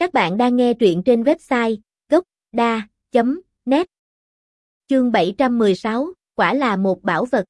Các bạn đang nghe truyện trên website gocda.net. Chương 716, quả là một bảo vật.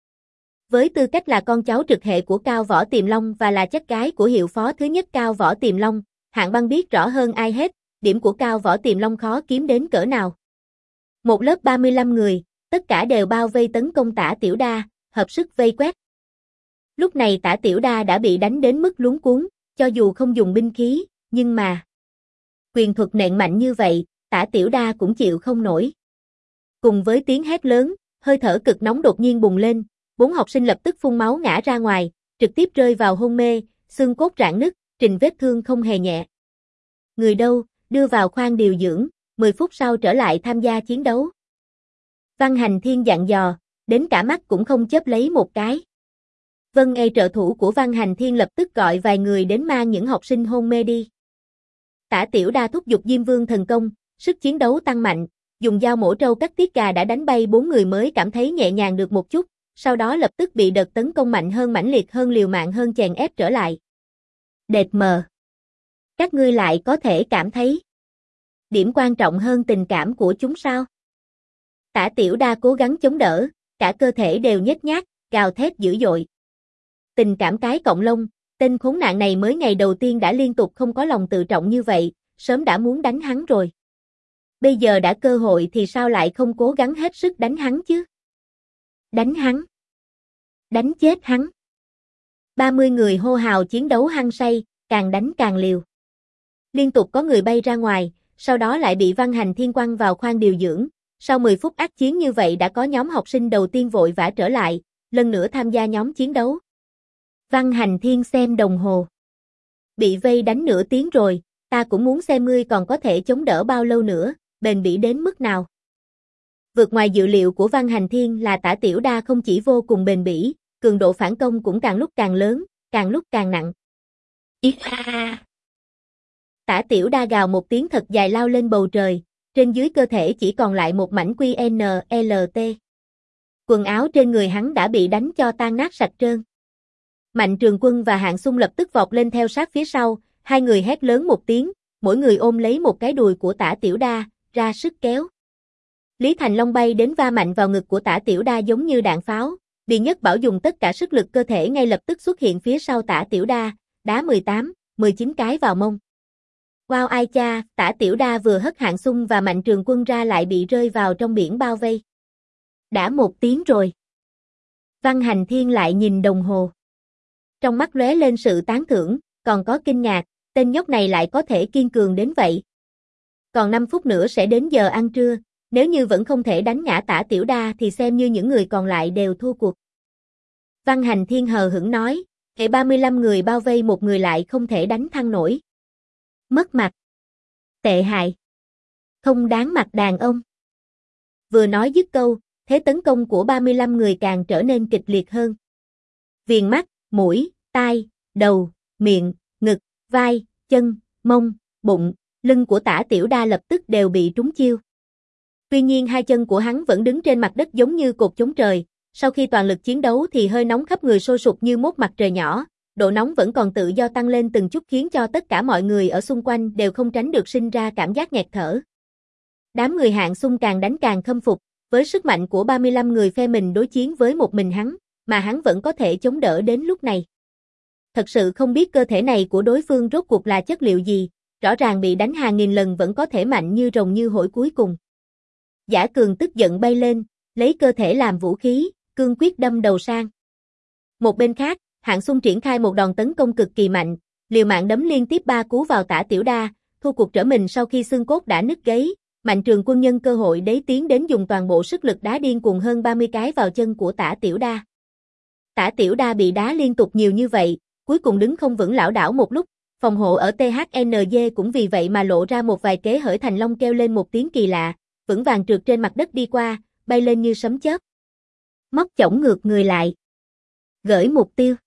Với tư cách là con cháu trực hệ của Cao Võ Tiềm Long và là chất gái của hiệu phó thứ nhất Cao Võ Tiềm Long, Hạng Băng biết rõ hơn ai hết, điểm của Cao Võ Tiềm Long khó kiếm đến cỡ nào. Một lớp 35 người, tất cả đều bao vây tấn công Tả Tiểu Đa, hợp sức vây quét. Lúc này Tả Tiểu Đa đã bị đánh đến mức luống cuống, cho dù không dùng binh khí, nhưng mà quyền thuật nện mạnh như vậy, Tả Tiểu Đa cũng chịu không nổi. Cùng với tiếng hét lớn, hơi thở cực nóng đột nhiên bùng lên, 4 học sinh lập tức phun máu ngã ra ngoài, trực tiếp rơi vào hôn mê, xương cốt rạn nứt, trình vết thương không hề nhẹ. Người đâu, đưa vào khoang điều dưỡng, 10 phút sau trở lại tham gia chiến đấu. Văn Hành Thiên dặn dò, đến cả mắt cũng không chớp lấy một cái. Vân Ê trợ thủ của Văn Hành Thiên lập tức gọi vài người đến mang những học sinh hôn mê đi. Tả Tiểu Đa thúc giục Diêm Vương thần công, sức chiến đấu tăng mạnh, dùng dao mổ trâu cắt tiết gà đã đánh bay 4 người mới cảm thấy nhẹ nhàng được một chút, sau đó lập tức bị đợt tấn công mạnh hơn mãnh liệt hơn liều mạng hơn chèn ép trở lại. Đệt mờ. Các ngươi lại có thể cảm thấy điểm quan trọng hơn tình cảm của chúng sao? Tả Tiểu Đa cố gắng chống đỡ, cả cơ thể đều nhếch nhác, gào thét dữ dội. Tình cảm cái cọng lông, tên khốn nạn này mới ngày đầu tiên đã liên tục không có lòng tự trọng như vậy, sớm đã muốn đánh hắn rồi. Bây giờ đã cơ hội thì sao lại không cố gắng hết sức đánh hắn chứ? Đánh hắn. Đánh chết hắn. 30 người hô hào chiến đấu hăng say, càng đánh càng liều. Liên tục có người bay ra ngoài, sau đó lại bị Văn Hành Thiên quăng vào khoang điều dưỡng. Sau 10 phút ác chiến như vậy đã có nhóm học sinh đầu tiên vội vã trở lại, lần nữa tham gia nhóm chiến đấu. Văn Hành Thiên xem đồng hồ. Bị vây đánh nửa tiếng rồi, ta cũng muốn xem ngươi còn có thể chống đỡ bao lâu nữa, bền bỉ đến mức nào. Vượt ngoài dự liệu của Văn Hành Thiên là Tả Tiểu Đa không chỉ vô cùng bền bỉ, cường độ phản công cũng càng lúc càng lớn, càng lúc càng nặng. Tả Tiểu Đa gào một tiếng thật dài lao lên bầu trời, trên dưới cơ thể chỉ còn lại một mảnh QNLT. Quần áo trên người hắn đã bị đánh cho tan nát sạch trơn. Mạnh Trường Quân và Hạng Xung lập tức vọt lên theo sát phía sau, hai người hét lớn một tiếng, mỗi người ôm lấy một cái đùi của Tả Tiểu Đa, ra sức kéo. Lý Thành Long bay đến va mạnh vào ngực của Tả Tiểu Đa giống như đạn pháo, Biên Nhất Bảo dùng tất cả sức lực cơ thể ngay lập tức xuất hiện phía sau Tả Tiểu Đa, đá 18, 19 cái vào mông. Wow ai cha, Tả Tiểu Đa vừa hất Hạng Xung và Mạnh Trường Quân ra lại bị rơi vào trong biển bao vây. Đã 1 tiếng rồi. Văn Hành Thiên lại nhìn đồng hồ. Trong mắt lóe lên sự tán thưởng, còn có kinh ngạc, tên nhóc này lại có thể kiên cường đến vậy. Còn 5 phút nữa sẽ đến giờ ăn trưa, nếu như vẫn không thể đánh ngã Tả Tiểu Đa thì xem như những người còn lại đều thua cuộc. Văn Hành Thiên hờ hững nói, hệ 35 người bao vây một người lại không thể đánh thăng nổi. Mất mặt. Tệ hại. Không đáng mặt đàn ông. Vừa nói dứt câu, thế tấn công của 35 người càng trở nên kịch liệt hơn. Viền mắt, mũi, tai, đầu, miệng, ngực, vai, chân, mông, bụng, lưng của Tả Tiểu Đa lập tức đều bị trúng chiêu. Tuy nhiên hai chân của hắn vẫn đứng trên mặt đất giống như cột chống trời, sau khi toàn lực chiến đấu thì hơi nóng khắp người sôi sục như mốt mặt trời nhỏ, độ nóng vẫn còn tự do tăng lên từng chút khiến cho tất cả mọi người ở xung quanh đều không tránh được sinh ra cảm giác nghẹt thở. Đám người Hạng Xung càng đánh càng khâm phục, với sức mạnh của 35 người phe mình đối chiến với một mình hắn, mà hắn vẫn có thể chống đỡ đến lúc này. Thật sự không biết cơ thể này của đối phương rốt cuộc là chất liệu gì, rõ ràng bị đánh hàng nghìn lần vẫn có thể mạnh như rồng như hổ cuối cùng. Giả Cường tức giận bay lên, lấy cơ thể làm vũ khí, cương quyết đâm đầu sang. Một bên khác, Hạng Xung triển khai một đòn tấn công cực kỳ mạnh, liều mạng đấm liên tiếp 3 cú vào Tả Tiểu Đa, thua cuộc trở mình sau khi xương cốt đã nứt gáy. Mạnh Trường Quân nhân cơ hội đấy tiến đến dùng toàn bộ sức lực đá điên cuồng hơn 30 cái vào chân của Tả Tiểu Đa. Tả Tiểu Đa bị đá liên tục nhiều như vậy, cuối cùng đứng không vững lảo đảo một lúc, phòng hộ ở THNJ cũng vì vậy mà lộ ra một vài kẽ hở. Thành Long kêu lên một tiếng kỳ lạ, vững vàng trượt trên mặt đất đi qua, bay lên như sấm chớp. Móc chổng ngược người lại. Gửi mục tiêu.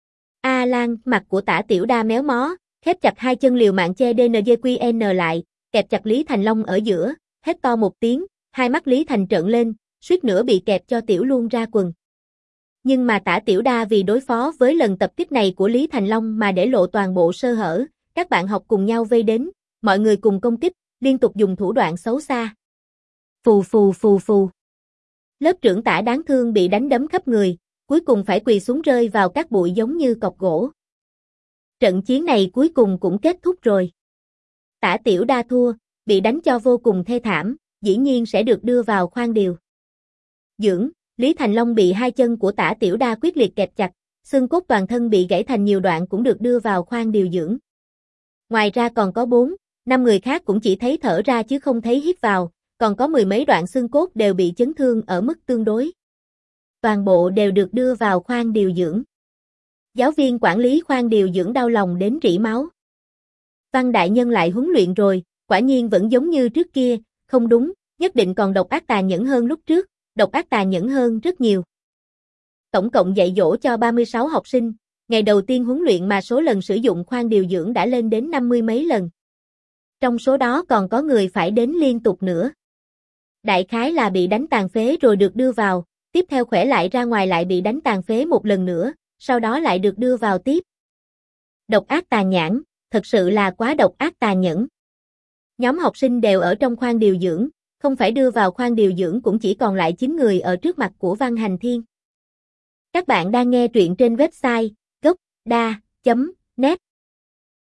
A Lan, mặt của Tả Tiểu Đa méo mó, khép chặt hai chân liều mạng che DNJQN lại, kẹp chặt Lý Thành Long ở giữa, hét to một tiếng, hai mắt Lý Thành trợn lên, suýt nữa bị kẹp cho tiểu luôn ra quần. Nhưng mà Tả Tiểu Đa vì đối phó với lần tập kích này của Lý Thành Long mà để lộ toàn bộ sơ hở, các bạn học cùng nhau vây đến, Mọi người cùng công kích, liên tục dùng thủ đoạn xấu xa. Phù phù phù phù. Lớp trưởng Tả đáng thương bị đánh đấm khắp người, cuối cùng phải quỳ xuống rơi vào các bụi giống như cọc gỗ. Trận chiến này cuối cùng cũng kết thúc rồi. Tả Tiểu Đa thua, bị đánh cho vô cùng thê thảm, dĩ nhiên sẽ được đưa vào khoang điều dưỡng. Lý Thành Long bị hai chân của Tả Tiểu Đa quyết liệt kẹp chặt, xương cốt toàn thân bị gãy thành nhiều đoạn cũng được đưa vào khoang điều dưỡng. Ngoài ra còn có 4-5 người khác cũng chỉ thấy thở ra chứ không thấy hít vào, còn có mười mấy đoạn xương cốt đều bị chấn thương ở mức tương đối. Toàn bộ đều được đưa vào khoang điều dưỡng. Giáo viên quản lý khoang điều dưỡng đau lòng đến rỉ máu. Văn đại nhân lại huấn luyện rồi, quả nhiên vẫn giống như trước kia, không đúng, nhất định còn độc ác tàn nhẫn hơn lúc trước, độc ác tàn nhẫn hơn rất nhiều. Tổng cộng dạy dỗ cho 36 học sinh, ngày đầu tiên huấn luyện mà số lần sử dụng khoang điều dưỡng đã lên đến 50 mấy lần. Trong số đó còn có người phải đến liên tục nữa. Đại khái là bị đánh tàn phế rồi được đưa vào, tiếp theo khỏe lại ra ngoài lại bị đánh tàn phế một lần nữa, sau đó lại được đưa vào tiếp. Độc ác tàn nhẫn, thật sự là quá độc ác tàn nhẫn. Nhóm học sinh đều ở trong khoang điều dưỡng, không phải đưa vào khoang điều dưỡng cũng chỉ còn lại 9 người ở trước mặt của Văn Hành Thiên. Các bạn đang nghe truyện trên website gocda.net